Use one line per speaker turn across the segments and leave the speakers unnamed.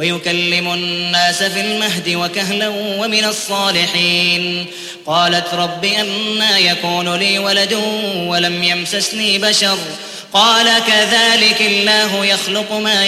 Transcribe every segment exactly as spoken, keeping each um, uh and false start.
ويكلم الناس في المهد وكهلا ومن الصالحين. قالت رب أنى يكون لي ولد ولم يمسسني بشر قال كذلك الله يخلق ما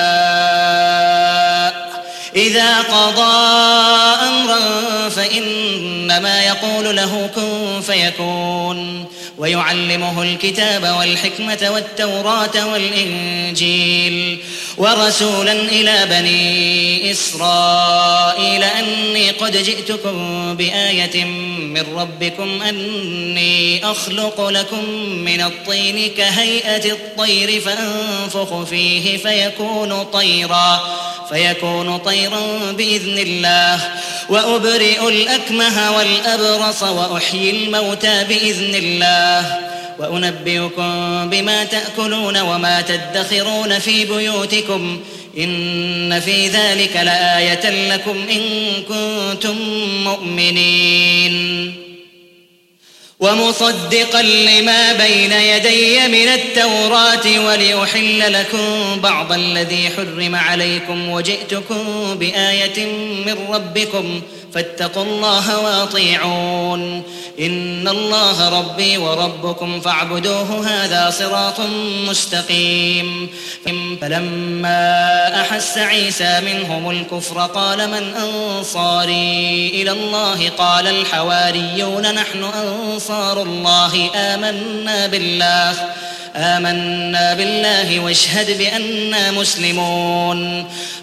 يشاء إذا قضى أمرا فإنما يقول له كن فيكون. ويعلمه الكتاب والحكمة والتوراة والإنجيل ورسولا إلى بني إسرائيل أني قد جئتكم بآية من ربكم أني أخلق لكم من الطين كهيئة الطير فأنفخ فيه فيكون طيرا فيكون طيرا بإذن الله وأبرئ الأكمه والأبرص وأحيي الموتى بإذن الله وأنبئكم بما تأكلون وما تدخرون في بيوتكم إن في ذلك لآية لكم إن كنتم مؤمنين. ومصدقا لما بين يدي من التوراة ولأحل لكم بعض الذي حرم عليكم وجئتكم بآية من ربكم فاتقوا الله وأطيعون إن الله ربي وربكم فاعبدوه هذا صراط مستقيم. فلما أحس عيسى منهم الكفر قال من أنصاري إلى الله قال الحواريون نحن أنصار الله آمنا بالله آمنا بالله واشهد بأننا مسلمون.